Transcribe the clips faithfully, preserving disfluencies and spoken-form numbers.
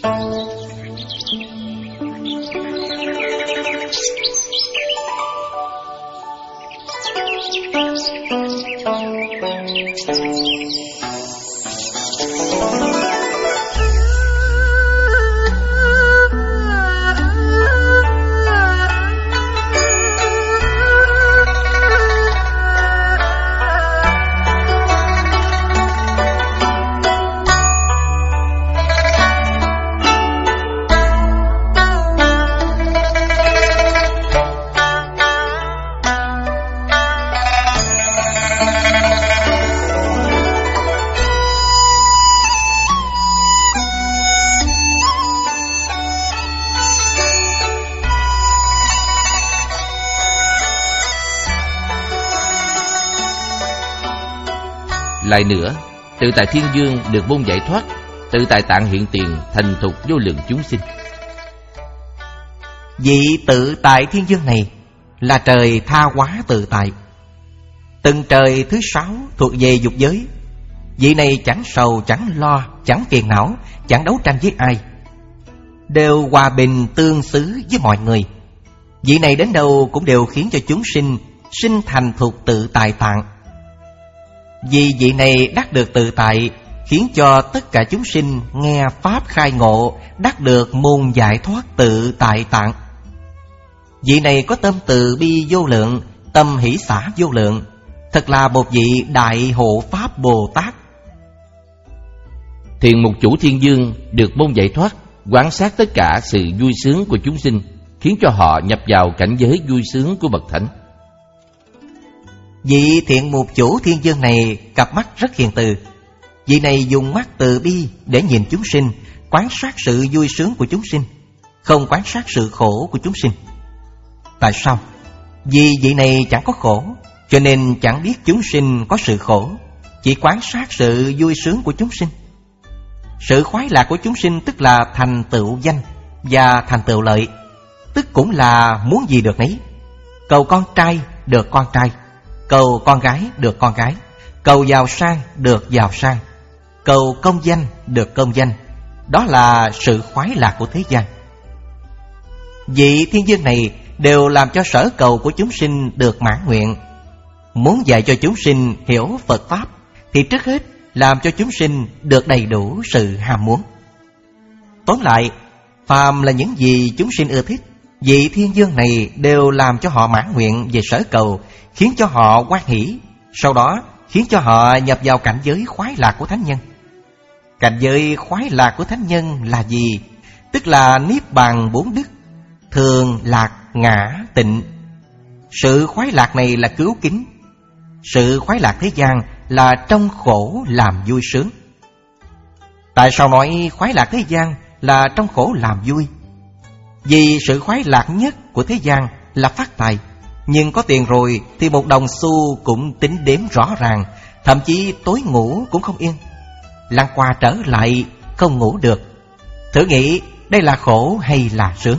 Lại nữa, tự tại Thiên Dương được môn giải thoát, tự tại Tạng hiện tiền thành thục vô lượng chúng sinh. Vị tự tại Thiên Dương này là trời tha hóa tự tại. Từng trời thứ sáu thuộc về dục giới. Vị này chẳng sầu, chẳng lo, chẳng phiền não, chẳng đấu tranh với ai, đều hòa bình tương xứ với mọi người. Vị này đến đâu cũng đều khiến cho chúng sinh sinh thành thuộc tự tại tạng. Vì vị này đắc được tự tại, khiến cho tất cả chúng sinh nghe pháp khai ngộ, đắc được môn giải thoát tự tại tạng. Vị này có tâm từ bi vô lượng, tâm hỷ xả vô lượng, thật là một vị đại hộ pháp Bồ Tát. Thiền Mục Chủ Thiên Dương được môn giải thoát, quan sát tất cả sự vui sướng của chúng sinh, khiến cho họ nhập vào cảnh giới vui sướng của bậc thánh. Vị Thiện Mục Chủ Thiên Dương này cặp mắt rất hiền từ. Vị này dùng mắt từ bi để nhìn chúng sinh, quan sát sự vui sướng của chúng sinh, không quan sát sự khổ của chúng sinh. Tại sao? Vì vị này chẳng có khổ, cho nên chẳng biết chúng sinh có sự khổ, chỉ quan sát sự vui sướng của chúng sinh. Sự khoái lạc của chúng sinh tức là thành tựu danh và thành tựu lợi, tức cũng là muốn gì được nấy. Cầu con trai được con trai, cầu con gái được con gái, cầu giàu sang được giàu sang, cầu công danh được công danh. Đó là sự khoái lạc của thế gian. Vị Thiên Dương này đều làm cho sở cầu của chúng sinh được mãn nguyện. Muốn dạy cho chúng sinh hiểu Phật Pháp thì trước hết làm cho chúng sinh được đầy đủ sự ham muốn. Tóm lại, phàm là những gì chúng sinh ưa thích, vị Thiên Dương này đều làm cho họ mãn nguyện về sở cầu, khiến cho họ hoan hỷ, sau đó khiến cho họ nhập vào cảnh giới khoái lạc của thánh nhân. Cảnh giới khoái lạc của thánh nhân là gì? Tức là niết bàn bốn đức: thường, lạc, ngã, tịnh. Sự khoái lạc này là cứu kính. Sự khoái lạc thế gian là trong khổ làm vui sướng. Tại sao nói khoái lạc thế gian là trong khổ làm vui? Vì sự khoái lạc nhất của thế gian là phát tài, nhưng có tiền rồi thì một đồng xu cũng tính đếm rõ ràng, thậm chí tối ngủ cũng không yên, lăn qua trở lại không ngủ được. Thử nghĩ đây là khổ hay là sướng?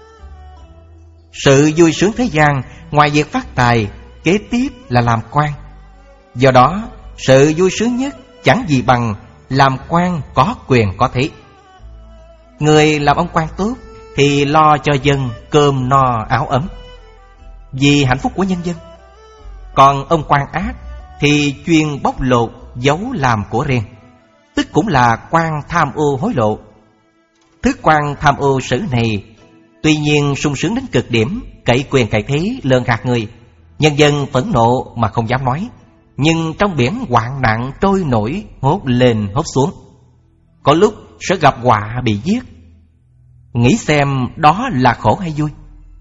Sự vui sướng thế gian ngoài việc phát tài, kế tiếp là làm quan. Do đó sự vui sướng nhất chẳng gì bằng làm quan có quyền có thế. Người làm ông quan tốt thì lo cho dân cơm no áo ấm, vì hạnh phúc của nhân dân. Còn ông quan ác thì chuyên bóc lột, giấu làm của riêng, tức cũng là quan tham ô hối lộ. Thức quan tham ô sử này tuy nhiên sung sướng đến cực điểm, cậy quyền cậy thế, lường gạt người. Nhân dân phẫn nộ mà không dám nói, nhưng trong biển hoạn nạn trôi nổi, hốt lên hốt xuống, có lúc sẽ gặp họa bị giết. Nghĩ xem đó là khổ hay vui?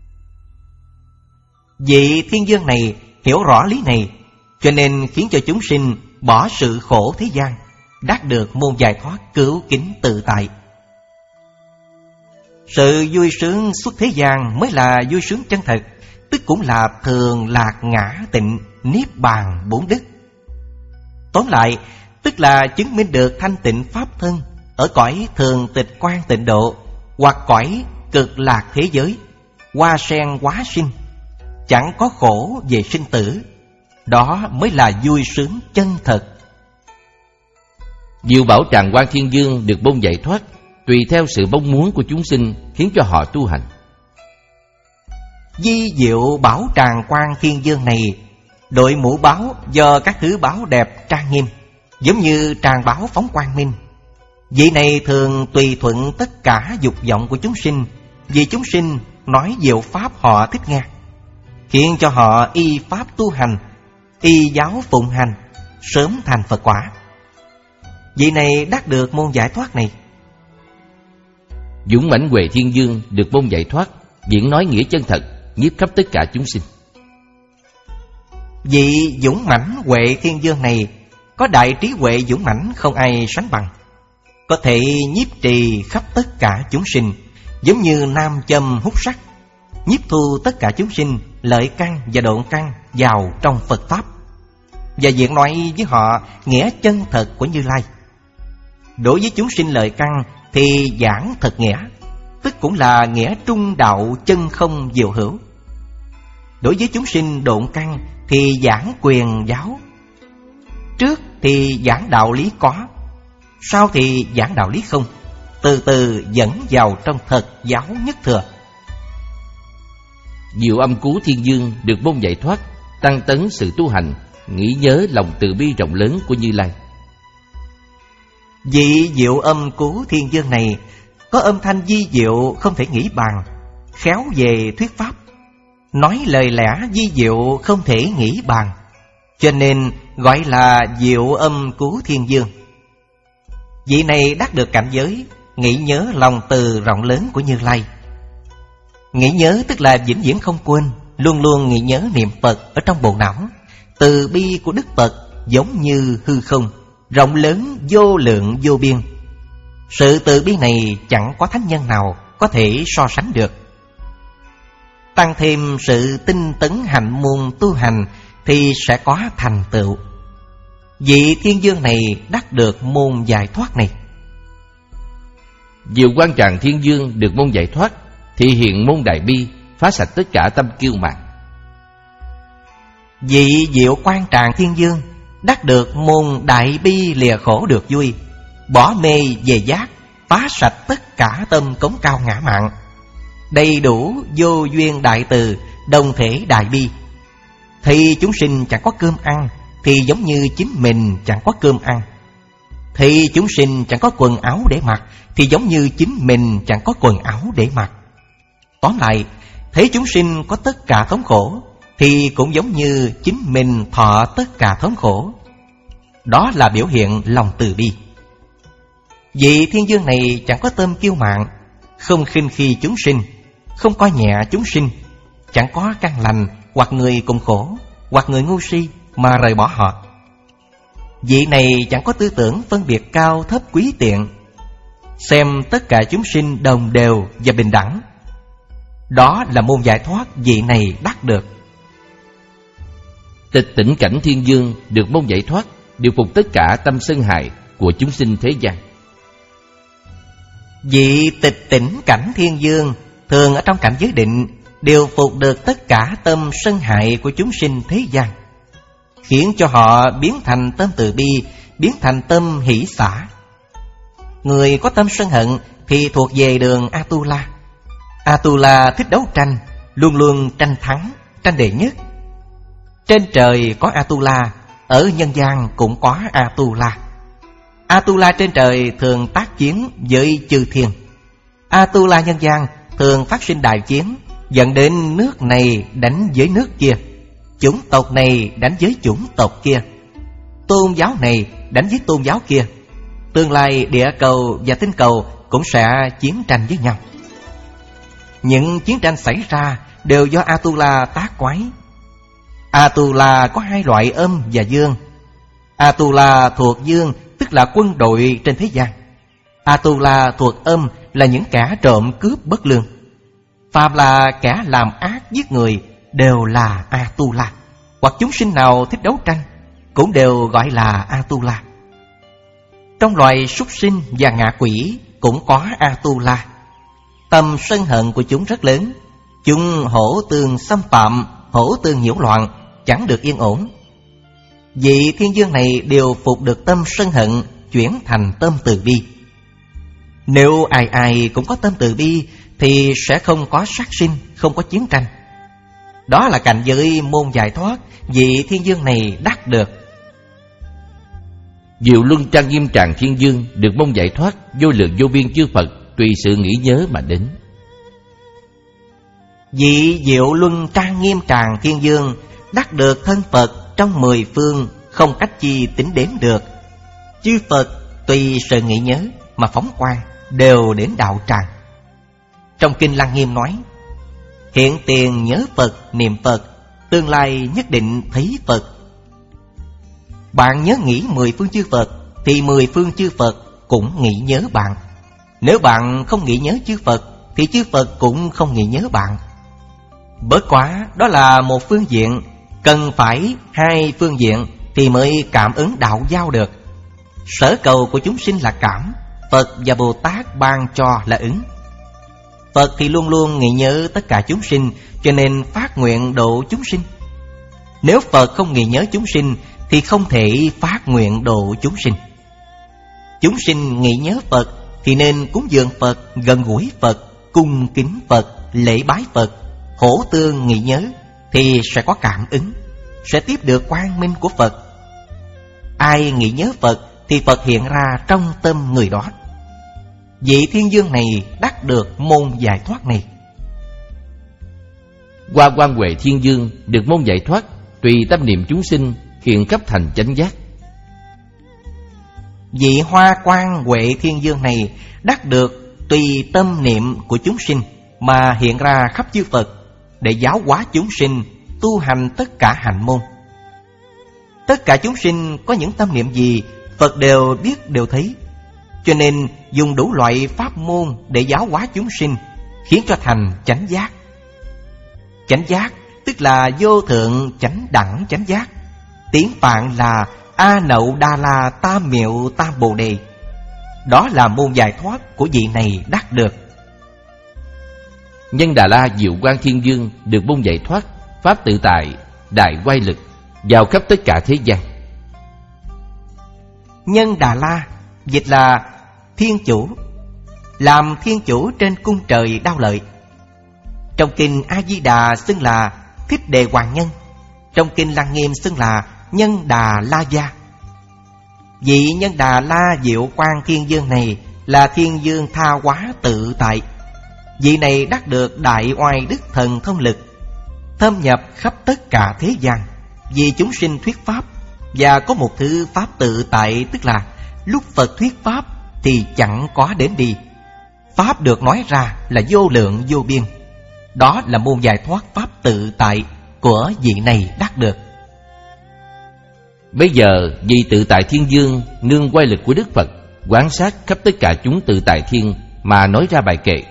Vị Thiên Dương này hiểu rõ lý này, cho nên khiến cho chúng sinh bỏ sự khổ thế gian, đắc được môn giải thoát cứu kính tự tại. Sự vui sướng xuất thế gian mới là vui sướng chân thật, tức cũng là thường, lạc, ngã, tịnh, niết bàn bốn đức. Tóm lại, tức là chứng minh được thanh tịnh pháp thân ở cõi thường tịch quan tịnh độ, hoặc cõi cực lạc thế giới, hoa sen hóa sinh, chẳng có khổ về sinh tử. Đó mới là vui sướng chân thật. Diệu Bảo Tràng Quan Thiên Dương được môn giải thoát, tùy theo sự mong muốn của chúng sinh khiến cho họ tu hành. Vi diệu bảo tràng quan thiên dương này, đội mũ báo do các thứ báo đẹp trang nghiêm, giống như tràng báo phóng quang minh. Vị này thường tùy thuận tất cả dục vọng của chúng sinh, vì chúng sinh nói diệu pháp họ thích nghe, khiến cho họ y pháp tu hành, y giáo phụng hành, sớm thành Phật quả. Vị này đắc được môn giải thoát này. Dũng mãnh Huệ Thiên Dương được môn giải thoát, diễn nói nghĩa chân thật, nhiếp khắp tất cả chúng sinh. Vị dũng mãnh Huệ Thiên Dương này có đại trí huệ dũng mãnh không ai sánh bằng, có thể nhiếp trì khắp tất cả chúng sinh, giống như nam châm hút sắt, nhiếp thu tất cả chúng sinh lợi căn và độn căn vào trong Phật pháp, và diễn nói với họ nghĩa chân thật của Như Lai. Đối với chúng sinh lợi căn thì giảng thật nghĩa, tức cũng là nghĩa trung đạo chân không diệu hữu. Đối với chúng sinh độn căn thì giảng quyền giáo. Trước thì giảng đạo lý có, sau thì giảng đạo lý không, từ từ dẫn vào trong thật giáo nhất thừa. Diệu Âm Cứu Thiên Dương được môn giải thoát, tăng tấn sự tu hành, nghĩ nhớ lòng từ bi rộng lớn của Như Lai. Vị Diệu Âm Cứu Thiên Dương này có âm thanh vi diệu không thể nghĩ bàn, khéo về thuyết pháp, nói lời lẽ vi diệu không thể nghĩ bàn, cho nên gọi là Diệu Âm Cứu Thiên Dương. Vị này đắc được cảnh giới nghĩ nhớ lòng từ rộng lớn của Như Lai. Nghĩ nhớ tức là vĩnh viễn không quên, luôn luôn nghĩ nhớ niệm Phật ở trong bộ não. Từ bi của Đức Phật giống như hư không, rộng lớn vô lượng vô biên. Sự từ bi này chẳng có thánh nhân nào có thể so sánh được. Tăng thêm sự tinh tấn hạnh môn tu hành thì sẽ có thành tựu. Vị Thiên Dương này đắc được môn giải thoát này. Diệu Quan Tràng Thiên Dương được môn giải thoát, thị hiện môn đại bi, phá sạch tất cả tâm kiêu mạn. Vị Diệu Quan Tràng Thiên Dương đắc được môn đại bi lìa khổ được vui, bỏ mê về giác, phá sạch tất cả tâm cống cao ngã mạn, đầy đủ vô duyên đại từ, đồng thể đại bi. Thì chúng sinh chẳng có cơm ăn thì giống như chính mình chẳng có cơm ăn. Thì chúng sinh chẳng có quần áo để mặc thì giống như chính mình chẳng có quần áo để mặc. Tóm lại, thấy chúng sinh có tất cả thống khổ thì cũng giống như chính mình thọ tất cả thống khổ. Đó là biểu hiện lòng từ bi. Vị Thiên Dương này chẳng có tâm kiêu mạn, không khinh khi chúng sinh, không coi nhẹ chúng sinh, chẳng có căn lành hoặc người cùng khổ hoặc người ngu si mà rời bỏ họ. Vị này chẳng có tư tưởng phân biệt cao thấp quý tiện, xem tất cả chúng sinh đồng đều và bình đẳng. Đó là môn giải thoát vị này đắc được. Tịch tỉnh cảnh Thiên Dương được môn giải thoát, điều phục tất cả tâm sân hại của chúng sinh thế gian. Vị tịch tỉnh cảnh Thiên Dương thường ở trong cảnh giới định, điều phục được tất cả tâm sân hại của chúng sinh thế gian, khiến cho họ biến thành tâm từ bi, biến thành tâm hỷ xả. Người có tâm sân hận thì thuộc về đường Atula. Atula thích đấu tranh, luôn luôn tranh thắng, tranh đệ nhất. Trên trời có Atula, ở nhân gian cũng có Atula. Atula trên trời thường tác chiến với chư thiên. Atula nhân gian thường phát sinh đại chiến, dẫn đến nước này đánh với nước kia, chủng tộc này đánh với chủng tộc kia, tôn giáo này đánh với tôn giáo kia. Tương lai địa cầu và tinh cầu cũng sẽ chiến tranh với nhau. Những chiến tranh xảy ra đều do Atula tác quái. Atula có hai loại âm và dương. Atula thuộc dương tức là quân đội trên thế gian. Atula thuộc âm là những kẻ trộm cướp bất lương. Phàm là kẻ làm ác giết người đều là Atula, hoặc chúng sinh nào thích đấu tranh cũng đều gọi là Atula. Trong loài súc sinh và ngạ quỷ cũng có Atula. Tâm sân hận của chúng rất lớn, chúng hổ tương xâm phạm, hổ tương nhiễu loạn, chẳng được yên ổn. Vị Thiên Dương này điều phục được tâm sân hận, chuyển thành tâm từ bi. Nếu ai ai cũng có tâm từ bi thì sẽ không có sát sinh, không có chiến tranh. Đó là cảnh giới môn giải thoát vị thiên dương này đắc được. Diệu luân trang nghiêm tràng thiên dương được môn giải thoát vô lượng vô biên chư Phật tùy sự nghĩ nhớ mà đến. Vị diệu luân trang nghiêm tràng thiên dương đắc được thân Phật trong mười phương, không cách chi tính đếm được. Chư Phật tùy sự nghĩ nhớ mà phóng quang, đều đến đạo tràng. Trong kinh Lăng Nghiêm nói: hiện tiền nhớ Phật, niệm Phật, tương lai nhất định thấy Phật. Bạn nhớ nghĩ mười phương chư Phật thì mười phương chư Phật cũng nghĩ nhớ bạn. Nếu bạn không nghĩ nhớ chư Phật thì chư Phật cũng không nghĩ nhớ bạn. Bất quá đó là một phương diện, cần phải hai phương diện thì mới cảm ứng đạo giao được. Sở cầu của chúng sinh là cảm, Phật và Bồ Tát ban cho là ứng. Phật thì luôn luôn nghĩ nhớ tất cả chúng sinh, cho nên phát nguyện độ chúng sinh. Nếu Phật không nghĩ nhớ chúng sinh thì không thể phát nguyện độ chúng sinh. Chúng sinh nghĩ nhớ Phật thì nên cúng dường Phật, gần gũi Phật, cung kính Phật, lễ bái Phật. Hổ tương nghĩ nhớ thì sẽ có cảm ứng, sẽ tiếp được quang minh của Phật. Ai nghĩ nhớ Phật thì Phật hiện ra trong tâm người đó. Vị thiên dương này đắc được môn giải thoát này. Qua Quan Huệ thiên dương được môn giải thoát tùy tâm niệm chúng sinh hiện cấp thành chánh giác. Vị Hoa Quan Huệ thiên dương này đắc được tùy tâm niệm của chúng sinh mà hiện ra khắp chư Phật, để giáo hóa chúng sinh tu hành tất cả hạnh môn. Tất cả chúng sinh có những tâm niệm gì Phật đều biết, đều thấy, cho nên dùng đủ loại pháp môn để giáo hóa chúng sinh, khiến cho thành chánh giác. Chánh giác tức là vô thượng chánh đẳng chánh giác. Tiếng Phạn là A Nậu Đa La Tam Miệu Tam Bồ Đề. Đó là môn giải thoát của vị này đắc được. Nhân Đà La Diệu Quang Thiên Dương được môn giải thoát pháp tự tại, đại quay lực, vào khắp tất cả thế gian. Nhân Đà La dịch là thiên chủ, làm thiên chủ trên cung trời Đao Lợi. Trong kinh A Di Đà xưng là Thích Đề Hoàng Nhân, trong kinh Lăng Nghiêm xưng là Nhân Đà La Gia. Vị Nhân Đà La Diệu Quang Thiên Dương này là thiên dương tha hóa tự tại. Vị này đắc được đại oai đức thần thông lực, thâm nhập khắp tất cả thế gian, vì chúng sinh thuyết pháp. Và có một thứ pháp tự tại, tức là lúc Phật thuyết pháp thì chẳng có đến đi. Pháp được nói ra là vô lượng vô biên. Đó là môn giải thoát pháp tự tại của vị này đắc được. Bây giờ vị tự tại thiên dương nương quay lực của Đức Phật, quan sát khắp tất cả chúng tự tại thiên mà nói ra bài kệ.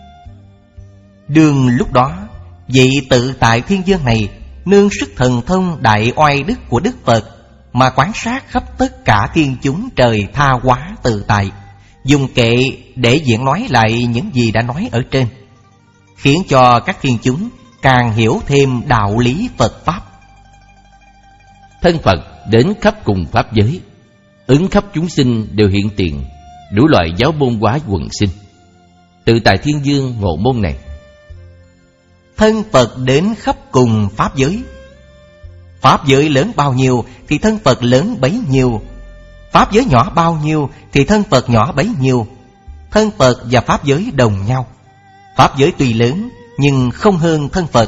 Đương lúc đó, vị tự tại thiên dương này nương sức thần thông đại oai đức của Đức Phật mà quan sát khắp tất cả thiên chúng trời tha hóa tự tại, dùng kệ để diễn nói lại những gì đã nói ở trên, khiến cho các thiên chúng càng hiểu thêm đạo lý Phật Pháp. Thân Phật đến khắp cùng pháp giới, ứng khắp chúng sinh đều hiện tiền, đủ loại giáo môn hóa quần sinh. Tự tại thiên dương ngộ môn này. Thân Phật đến khắp cùng pháp giới. Pháp giới lớn bao nhiêu thì thân Phật lớn bấy nhiêu. Pháp giới nhỏ bao nhiêu thì thân Phật nhỏ bấy nhiêu. Thân Phật và pháp giới đồng nhau. Pháp giới tuy lớn nhưng không hơn thân Phật.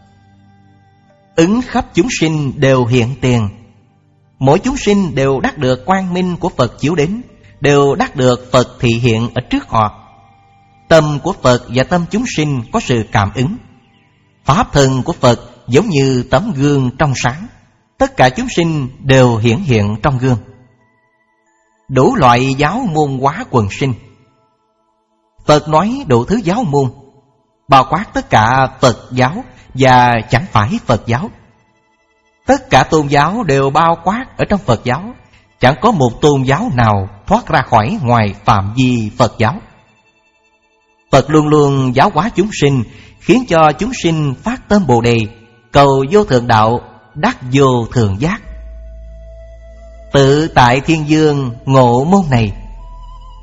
Ứng khắp chúng sinh đều hiện tiền. Mỗi chúng sinh đều đắc được quang minh của Phật chiếu đến, đều đắc được Phật thị hiện ở trước họ. Tâm của Phật và tâm chúng sinh có sự cảm ứng. Pháp thân của Phật giống như tấm gương trong sáng, tất cả chúng sinh đều hiển hiện trong gương. Đủ loại giáo môn hóa quần sinh. Phật nói đủ thứ giáo môn, bao quát tất cả Phật giáo và chẳng phải Phật giáo. Tất cả tôn giáo đều bao quát ở trong Phật giáo, chẳng có một tôn giáo nào thoát ra khỏi ngoài phạm vi Phật giáo. Phật luôn luôn giáo hóa chúng sinh, khiến cho chúng sinh phát tâm Bồ Đề, cầu vô thượng đạo, đắc vô thượng giác. Tự tại thiên dương ngộ môn này.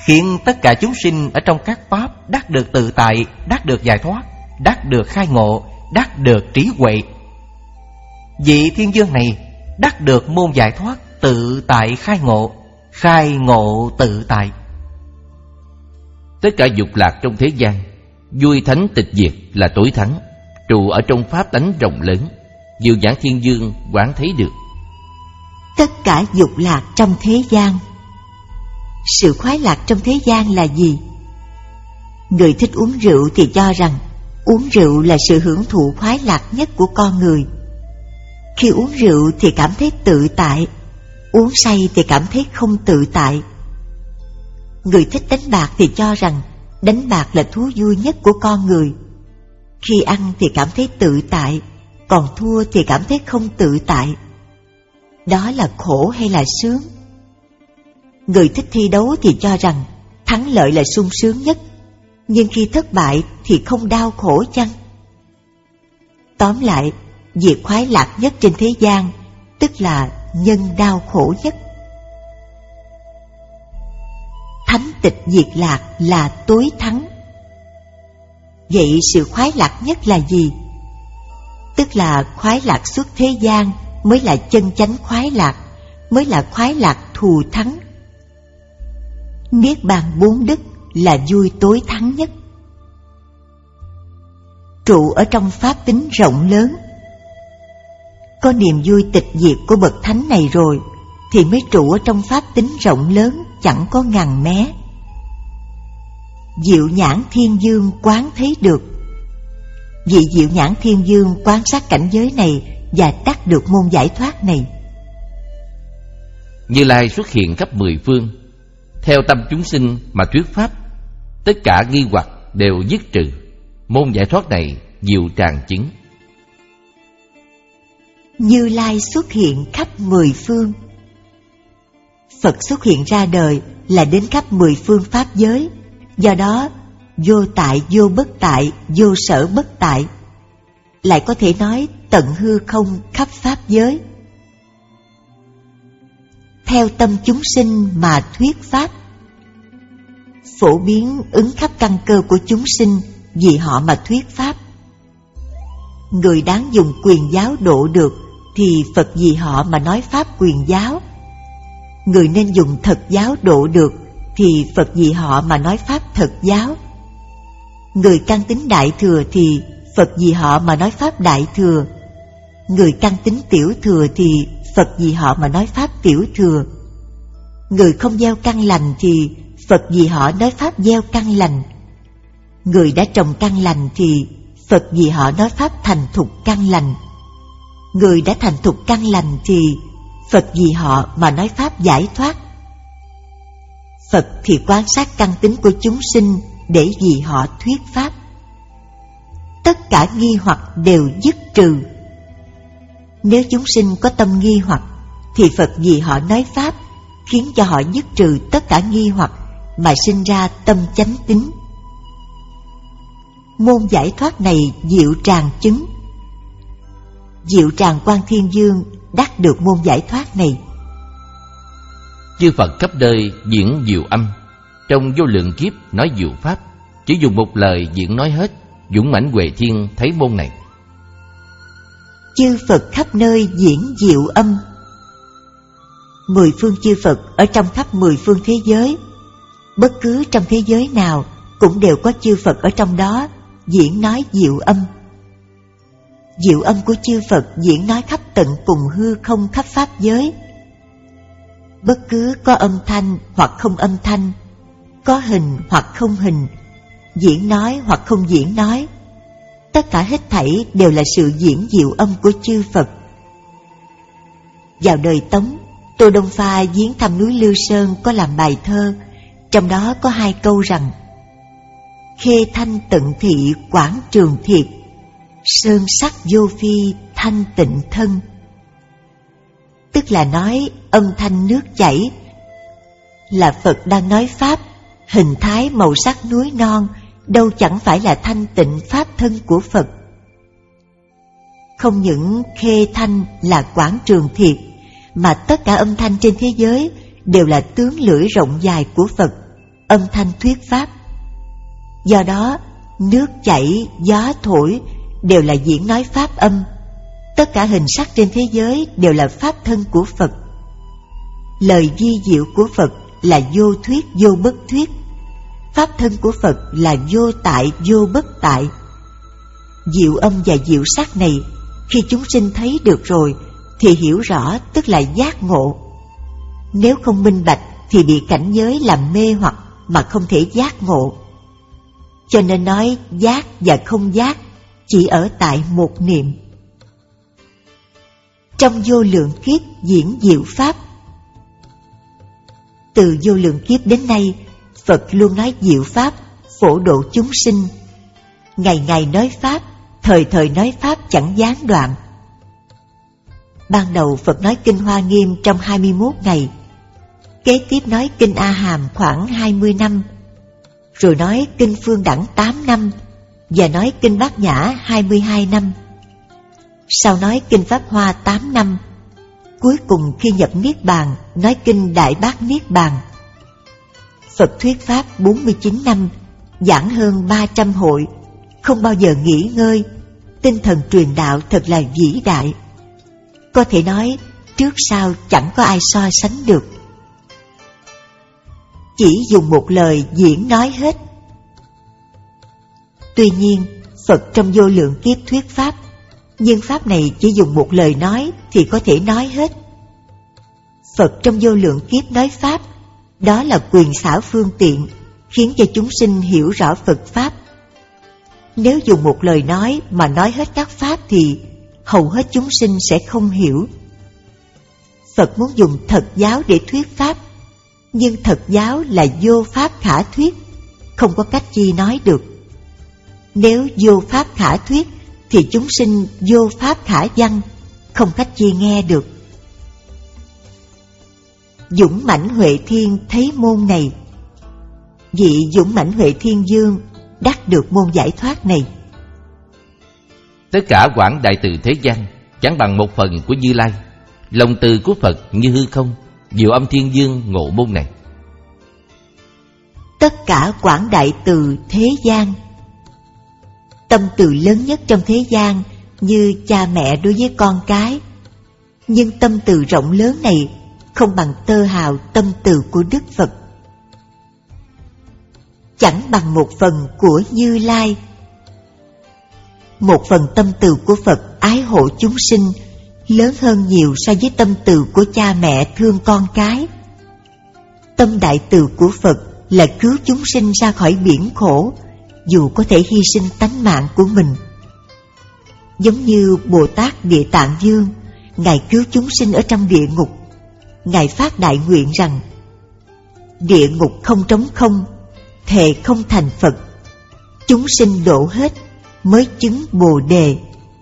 khiến tất cả chúng sinh ở trong các pháp đắc được tự tại, đắc được giải thoát, đắc được khai ngộ, đắc được trí huệ. Vị thiên dương này đắc được môn giải thoát tự tại khai ngộ, khai ngộ tự tại. Tất cả dục lạc trong thế gian, vui thánh tịch diệt là tối thắng, trụ ở trong pháp tánh rộng lớn, Diệu Nhãn Thiên Dương quán thấy được. Tất cả dục lạc trong thế gian. Sự khoái lạc trong thế gian là gì? Người thích uống rượu thì cho rằng uống rượu là sự hưởng thụ khoái lạc nhất của con người. Khi uống rượu thì cảm thấy tự tại, uống say thì cảm thấy không tự tại. Người thích đánh bạc thì cho rằng đánh bạc là thú vui nhất của con người. Khi ăn thì cảm thấy tự tại, còn thua thì cảm thấy không tự tại. Đó là khổ hay là sướng? Người thích thi đấu thì cho rằng thắng lợi là sung sướng nhất, nhưng khi thất bại thì không đau khổ chăng? Tóm lại, việc khoái lạc nhất trên thế gian tức là nhân đau khổ nhất. Thánh tịch diệt lạc là tối thắng. Vậy sự khoái lạc nhất là gì? Tức là khoái lạc xuất thế gian mới là chân chánh khoái lạc, mới là khoái lạc thù thắng. Niết bàn bốn đức là vui tối thắng nhất. Trụ ở trong pháp tính rộng lớn. Có niềm vui tịch diệt của bậc thánh này rồi thì mới trụ ở trong pháp tính rộng lớn, chẳng có ngằn mé. Diệu Nhãn Thiên Dương quán thấy được. Vị Diệu Nhãn Thiên Dương quan sát cảnh giới này và đắc được môn giải thoát này. Như Lai xuất hiện khắp mười phương, theo tâm chúng sinh mà thuyết pháp, tất cả nghi hoặc đều dứt trừ. Môn giải thoát này diệu tràng chứng. Như Lai xuất hiện khắp mười phương. Phật xuất hiện ra đời là đến khắp mười phương pháp giới. Do đó, vô tại, vô bất tại, vô sở bất tại, lại có thể nói tận hư không khắp pháp giới. Theo tâm chúng sinh mà thuyết pháp, phổ biến ứng khắp căn cơ của chúng sinh vì họ mà thuyết pháp. Người đáng dùng quyền giáo độ được thì Phật vì họ mà nói pháp quyền giáo. Người nên dùng thật giáo độ được thì Phật vì họ mà nói pháp thật giáo. Người căn tín đại thừa thì Phật vì họ mà nói pháp đại thừa. Người căn tín tiểu thừa thì Phật vì họ mà nói pháp tiểu thừa. Người không gieo căn lành thì Phật vì họ nói pháp gieo căn lành. Người đã trồng căn lành thì Phật vì họ nói pháp thành thục căn lành. Người đã thành thục căn lành thì Phật vì họ mà nói pháp giải thoát. Phật thì quan sát căn tính của chúng sinh để vì họ thuyết pháp. Tất cả nghi hoặc đều dứt trừ. Nếu chúng sinh có tâm nghi hoặc thì Phật vì họ nói pháp, khiến cho họ dứt trừ tất cả nghi hoặc mà sinh ra tâm chánh tín. Môn giải thoát này diệu tràng chứng. Diệu tràng Quan Thiên Dương đắc được môn giải thoát này. Chư Phật khắp nơi diễn diệu âm, trong vô lượng kiếp nói diệu pháp, chỉ dùng một lời diễn nói hết. Dũng mãnh Huệ Thiên thấy môn này. Chư Phật khắp nơi diễn diệu âm. Mười phương chư Phật ở trong khắp mười phương thế giới. Bất cứ trong thế giới nào cũng đều có chư Phật ở trong đó diễn nói diệu âm. Diệu âm của chư Phật diễn nói khắp tận cùng hư không khắp pháp giới. Bất cứ có âm thanh hoặc không âm thanh, có hình hoặc không hình, diễn nói hoặc không diễn nói, tất cả hết thảy đều là sự diễn diệu âm của chư Phật. Vào đời Tống, Tô Đông Pha viếng thăm núi Lư Sơn có làm bài thơ, trong đó có hai câu rằng: khê thanh tận thị quảng trường thiệt, sơn sắc vô phi thanh tịnh thân. Tức là nói âm thanh nước chảy là Phật đang nói pháp, hình thái màu sắc núi non đâu chẳng phải là thanh tịnh pháp thân của Phật. Không những khê thanh là quảng trường thiệt, mà tất cả âm thanh trên thế giới đều là tướng lưỡi rộng dài của Phật, âm thanh thuyết pháp. Do đó, nước chảy, gió thổi đều là diễn nói pháp âm. Tất cả hình sắc trên thế giới đều là pháp thân của Phật. Lời vi diệu của Phật là vô thuyết, vô bất thuyết. Pháp thân của Phật là vô tại, vô bất tại. Diệu âm và diệu sắc này, khi chúng sinh thấy được rồi thì hiểu rõ, tức là giác ngộ. Nếu không minh bạch thì bị cảnh giới làm mê hoặc mà không thể giác ngộ. Cho nên nói giác và không giác chỉ ở tại một niệm. Trong vô lượng kiếp diễn diệu pháp. Từ vô lượng kiếp đến nay, Phật luôn nói diệu pháp, phổ độ chúng sinh. Ngày ngày nói pháp, thời thời nói pháp chẳng gián đoạn. Ban đầu Phật nói kinh Hoa Nghiêm trong hai mươi mốt ngày, kế tiếp nói kinh A Hàm khoảng hai mươi năm, rồi nói kinh Phương Đẳng tám năm, và nói kinh Bát Nhã hai mươi hai năm. Sau nói kinh Pháp Hoa tám năm. Cuối cùng khi nhập Niết Bàn, nói kinh Đại Bát Niết Bàn. Phật thuyết pháp bốn mươi chín năm, giảng hơn ba trăm hội, không bao giờ nghỉ ngơi. Tinh thần truyền đạo thật là vĩ đại. Có thể nói trước sau chẳng có ai so sánh được. Chỉ dùng một lời diễn nói hết. Tuy nhiên, Phật trong vô lượng kiếp thuyết pháp, nhưng pháp này chỉ dùng một lời nói thì có thể nói hết. Phật trong vô lượng kiếp nói pháp, đó là quyền xảo phương tiện, khiến cho chúng sinh hiểu rõ Phật pháp. Nếu dùng một lời nói mà nói hết các pháp thì hầu hết chúng sinh sẽ không hiểu. Phật muốn dùng thật giáo để thuyết pháp, nhưng thật giáo là vô pháp khả thuyết, không có cách chi nói được. Nếu vô pháp khả thuyết thì chúng sinh vô pháp khả văn, không cách chi nghe được. Dũng mãnh Huệ Thiên thấy môn này. Vị Dũng mãnh Huệ Thiên Dương đắc được môn giải thoát này. Tất cả quảng đại từ thế gian chẳng bằng một phần của Như Lai. Lòng từ của Phật như hư không, Diệu Âm Thiên Dương ngộ môn này. Tất cả quảng đại từ thế gian. Tâm từ lớn nhất trong thế gian như cha mẹ đối với con cái, nhưng tâm từ rộng lớn này không bằng tơ hào tâm từ của Đức Phật. Chẳng bằng một phần của Như Lai. Một phần tâm từ của Phật ái hộ chúng sinh lớn hơn nhiều so với tâm từ của cha mẹ thương con cái. Tâm đại từ của Phật là cứu chúng sinh ra khỏi biển khổ, dù có thể hy sinh tánh mạng của mình. Giống như Bồ Tát Địa Tạng Vương, Ngài cứu chúng sinh ở trong địa ngục. Ngài phát đại nguyện rằng: địa ngục không trống không, thề không thành Phật, chúng sinh độ hết mới chứng Bồ Đề.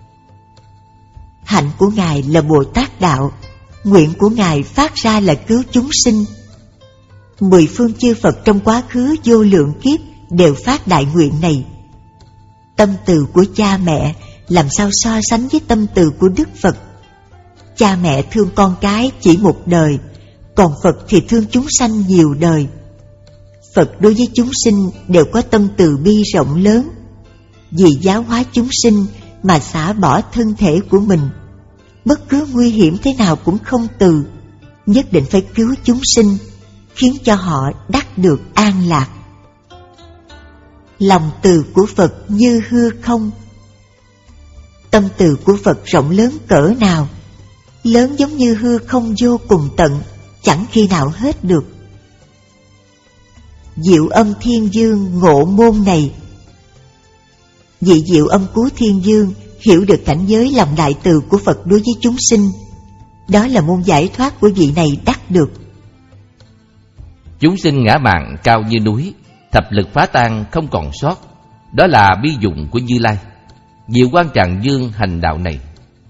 Hạnh của Ngài là Bồ Tát đạo, nguyện của Ngài phát ra là cứu chúng sinh. Mười phương chư Phật trong quá khứ vô lượng kiếp đều phát đại nguyện này. Tâm từ của cha mẹ làm sao so sánh với tâm từ của Đức Phật? Cha mẹ thương con cái chỉ một đời, còn Phật thì thương chúng sanh nhiều đời. Phật đối với chúng sinh đều có tâm từ bi rộng lớn, vì giáo hóa chúng sinh mà xả bỏ thân thể của mình. Bất cứ nguy hiểm thế nào cũng không từ, nhất định phải cứu chúng sinh, khiến cho họ đắc được an lạc. Lòng từ của Phật như hư không. Tâm từ của Phật rộng lớn cỡ nào? Lớn giống như hư không vô cùng tận, chẳng khi nào hết được. Diệu Âm Thiên Dương ngộ môn này. Vị Diệu Âm Cứu Thiên Dương hiểu được cảnh giới lòng đại từ của Phật đối với chúng sinh. Đó là môn giải thoát của vị này đắc được. Chúng sinh ngã mạn cao như núi, thập lực phá tan không còn sót. Đó là bi dụng của Như Lai. Diệu Quan Tràng Dương hành đạo này.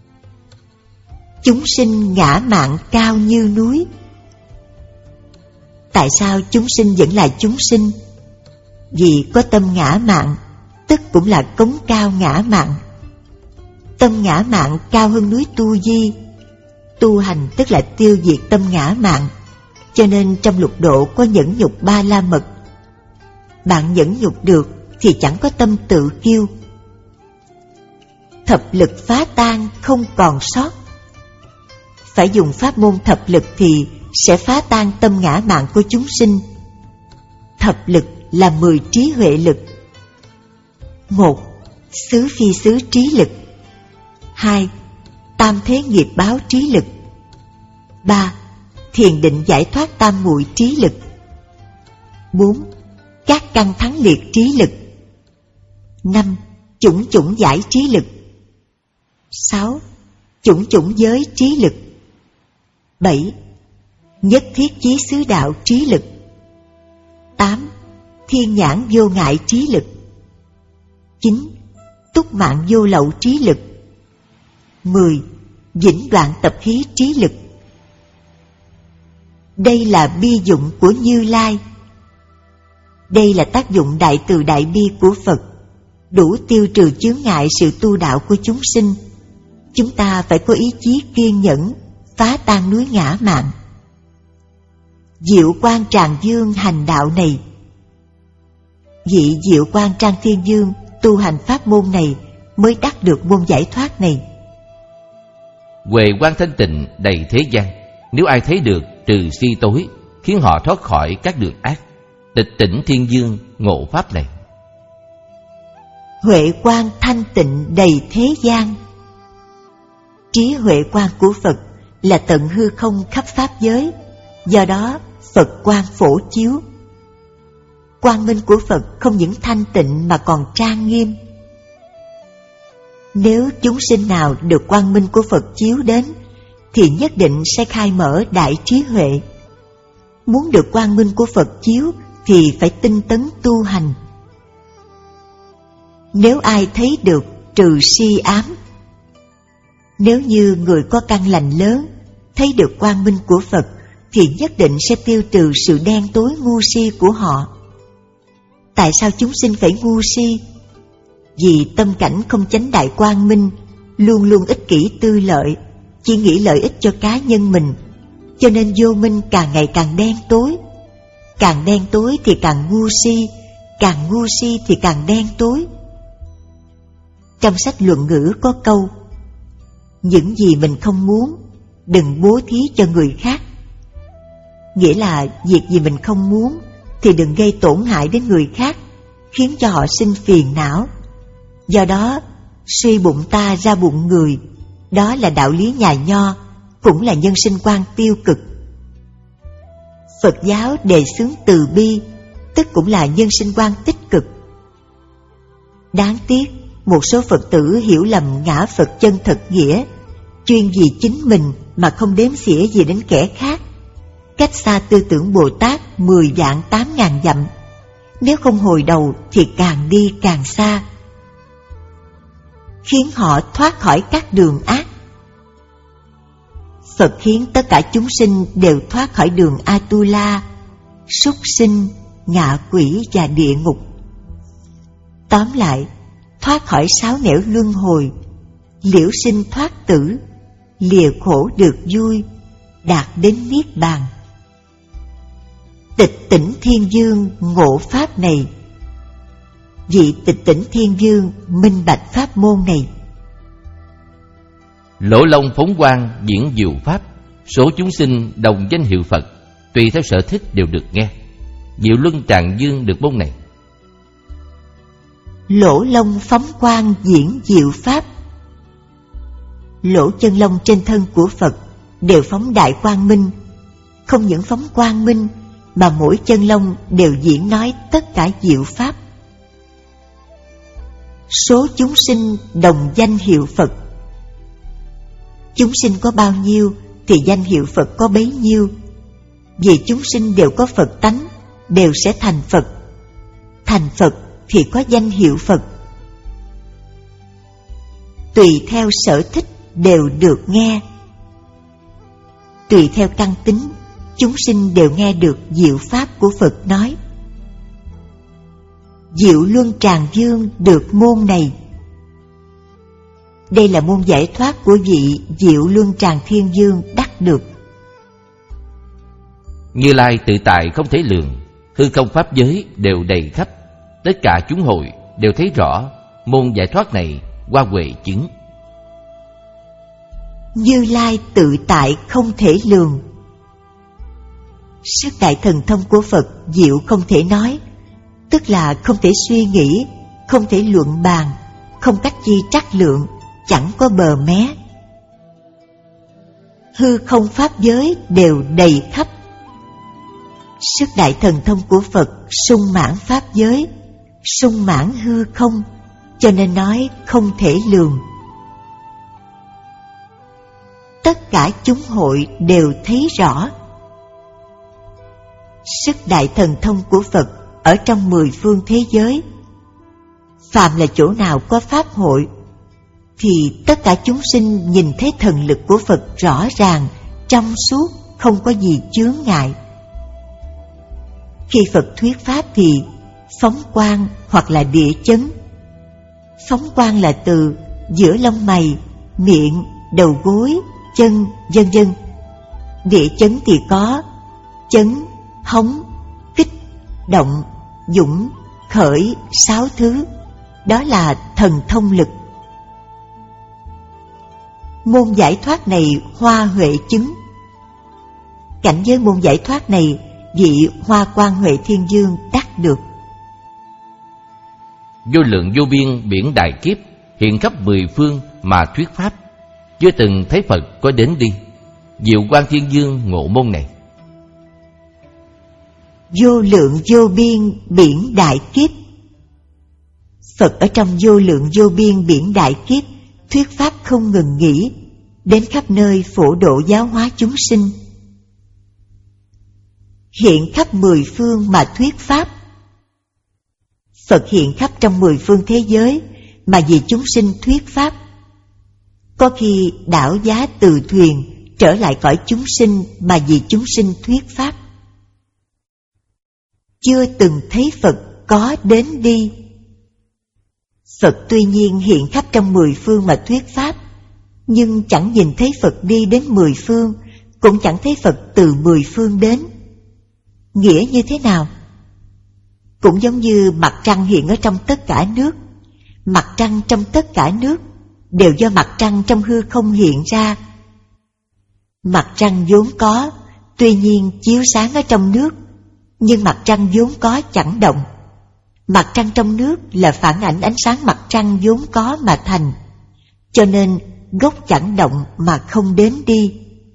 Chúng sinh ngã mạn cao như núi. Tại sao chúng sinh vẫn là chúng sinh? Vì có tâm ngã mạn, tức cũng là cống cao ngã mạn. Tâm ngã mạn cao hơn núi Tu Di. Tu hành tức là tiêu diệt tâm ngã mạn. Cho nên trong lục độ có nhẫn nhục ba la mật, bạn nhẫn nhục được thì chẳng có tâm tự kiêu. Thập lực phá tan không còn sót. Phải dùng pháp môn thập lực thì sẽ phá tan tâm ngã mạn của chúng sinh. Thập lực là mười trí huệ lực. Một, xứ phi xứ trí lực. Hai, tam thế nghiệp báo trí lực. Ba, thiền định giải thoát tam muội trí lực. Bốn, các căn thắng liệt trí lực. Năm, chủng chủng giải trí lực. Sáu, chủng chủng giới trí lực. Bảy, nhất thiết chí xứ đạo trí lực. Tám, thiên nhãn vô ngại trí lực. Chín, túc mạng vô lậu trí lực. Mười, vĩnh đoạn tập khí trí lực. Đây là bi dụng của Như Lai. Đây là tác dụng đại từ đại bi của Phật, đủ tiêu trừ chướng ngại sự tu đạo của chúng sinh. Chúng ta phải có ý chí kiên nhẫn, phá tan núi ngã mạn. Diệu Quang Tràng Dương hành đạo này. Vị Diệu Quang Trang Thiên Dương tu hành pháp môn này mới đắc được môn giải thoát này. Huệ quang thanh tịnh đầy thế gian, nếu ai thấy được trừ si tối, khiến họ thoát khỏi các đường ác. Tịch tỉnh thiên dương ngộ pháp này. Huệ quang thanh tịnh đầy thế gian. Trí huệ quang của Phật là tận hư không khắp pháp giới, do đó Phật quang phổ chiếu. Quang minh của Phật không những thanh tịnh mà còn trang nghiêm. Nếu chúng sinh nào được quang minh của Phật chiếu đến thì nhất định sẽ khai mở đại trí huệ. Muốn được quang minh của Phật chiếu thì phải tinh tấn tu hành. Nếu ai thấy được trừ si ám, nếu như người có căn lành lớn thấy được quang minh của Phật thì nhất định sẽ tiêu trừ sự đen tối ngu si của họ. Tại sao chúng sinh phải ngu si? Vì tâm cảnh không chánh đại quang minh, luôn luôn ích kỷ tư lợi, chỉ nghĩ lợi ích cho cá nhân mình, cho nên vô minh càng ngày càng đen tối. Càng đen tối thì càng ngu si, càng ngu si thì càng đen tối. Trong sách Luận Ngữ có câu: những gì mình không muốn, đừng bố thí cho người khác. Nghĩa là việc gì mình không muốn thì đừng gây tổn hại đến người khác, khiến cho họ sinh phiền não. Do đó, suy bụng ta ra bụng người, đó là đạo lý nhà Nho, cũng là nhân sinh quan tiêu cực. Phật giáo đề xướng từ bi, tức cũng là nhân sinh quan tích cực. Đáng tiếc, một số Phật tử hiểu lầm ngã Phật chân thật nghĩa, chuyên vì chính mình mà không đếm xỉa gì đến kẻ khác. Cách xa tư tưởng Bồ Tát mười vạn tám ngàn dặm, nếu không hồi đầu thì càng đi càng xa, khiến họ thoát khỏi các đường ác. Phật khiến tất cả chúng sinh đều thoát khỏi đường Atula, súc sinh, ngạ quỷ và địa ngục. Tóm lại, thoát khỏi sáu nẻo luân hồi, liễu sinh thoát tử, lìa khổ được vui, đạt đến niết bàn. Tịch tỉnh thiên dương ngộ pháp này. Vị tịch tỉnh thiên dương minh bạch pháp môn này. Lỗ Long phóng quang diễn diệu pháp, số chúng sinh đồng danh hiệu Phật, tùy theo sở thích đều được nghe. Diệu Luân Tràng Dương được môn này. Lỗ Long phóng quang diễn diệu pháp. Lỗ chân lông trên thân của Phật đều phóng đại quang minh. Không những phóng quang minh mà mỗi chân lông đều diễn nói tất cả diệu pháp. Số chúng sinh đồng danh hiệu Phật. Chúng sinh có bao nhiêu thì danh hiệu Phật có bấy nhiêu. Vì chúng sinh đều có Phật tánh, đều sẽ thành Phật. Thành Phật thì có danh hiệu Phật. Tùy theo sở thích đều được nghe. Tùy theo căn tính, chúng sinh đều nghe được diệu pháp của Phật nói. Diệu Luân Tràng Dương được môn này. Đây là môn giải thoát của vị Diệu Luân Tràng Thiên Dương đắc được. Như Lai tự tại không thể lường, hư không pháp giới đều đầy khắp. Tất cả chúng hội đều thấy rõ môn giải thoát này qua huệ chứng. Như Lai tự tại không thể lường. Sức đại thần thông của Phật diệu không thể nói, tức là không thể suy nghĩ, không thể luận bàn, không cách chi trắc lượng, chẳng có bờ mé. Hư không pháp giới đều đầy khắp. Sức đại thần thông của Phật sung mãn pháp giới, sung mãn hư không, cho nên nói không thể lường. Tất cả chúng hội đều thấy rõ. Sức đại thần thông của Phật ở trong mười phương thế giới, phàm là chỗ nào có pháp hội thì tất cả chúng sinh nhìn thấy thần lực của Phật rõ ràng, trong suốt, không có gì chướng ngại. Khi Phật thuyết pháp thì phóng quang hoặc là địa chấn. Phóng quang là từ giữa lông mày, miệng, đầu gối, chân, vân vân. Địa chấn thì có chấn, hống, kích, động, dũng, khởi, sáu thứ. Đó là thần thông lực. Môn giải thoát này hoa huệ chứng. Cảnh giới môn giải thoát này vị Hoa Quan Huệ Thiên Dương đắc được. Vô lượng vô biên biển đại kiếp hiện khắp mười phương mà thuyết pháp, chưa từng thấy Phật có đến đi. Diệu Quan Thiên Dương ngộ môn này. Vô lượng vô biên biển đại kiếp. Phật ở trong vô lượng vô biên biển đại kiếp thuyết pháp không ngừng nghỉ, đến khắp nơi phổ độ giáo hóa chúng sinh. Hiện khắp mười phương mà thuyết pháp. Phật hiện khắp trong mười phương thế giới mà vì chúng sinh thuyết pháp. Có khi đảo giá từ thuyền trở lại cõi chúng sinh mà vì chúng sinh thuyết pháp. Chưa từng thấy Phật có đến đi. Phật tuy nhiên hiện khắp trong mười phương mà thuyết pháp, nhưng chẳng nhìn thấy Phật đi đến mười phương, cũng chẳng thấy Phật từ mười phương đến. Nghĩa như thế nào? Cũng giống như mặt trăng hiện ở trong tất cả nước. Mặt trăng trong tất cả nước đều do mặt trăng trong hư không hiện ra. Mặt trăng vốn có, tuy nhiên chiếu sáng ở trong nước, nhưng mặt trăng vốn có chẳng động. Mặt trăng trong nước là phản ảnh ánh sáng mặt trăng vốn có mà thành, cho nên gốc chẳng động mà không đến đi.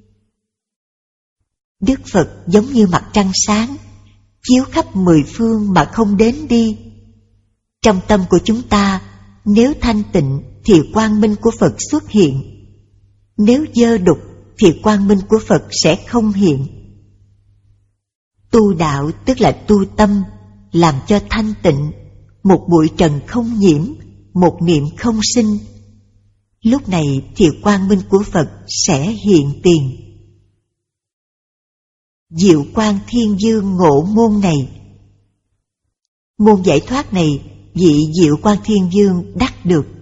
Đức Phật giống như mặt trăng sáng, chiếu khắp mười phương mà không đến đi. Trong tâm của chúng ta, nếu thanh tịnh thì quang minh của Phật xuất hiện, nếu dơ đục thì quang minh của Phật sẽ không hiện. Tu đạo tức là tu tâm, làm cho thanh tịnh, một bụi trần không nhiễm, một niệm không sinh. Lúc này thì quang minh của Phật sẽ hiện tiền. Diệu Quan Thiên Dương ngộ môn này. Môn giải thoát này vị Diệu Quan Thiên Dương đắc được.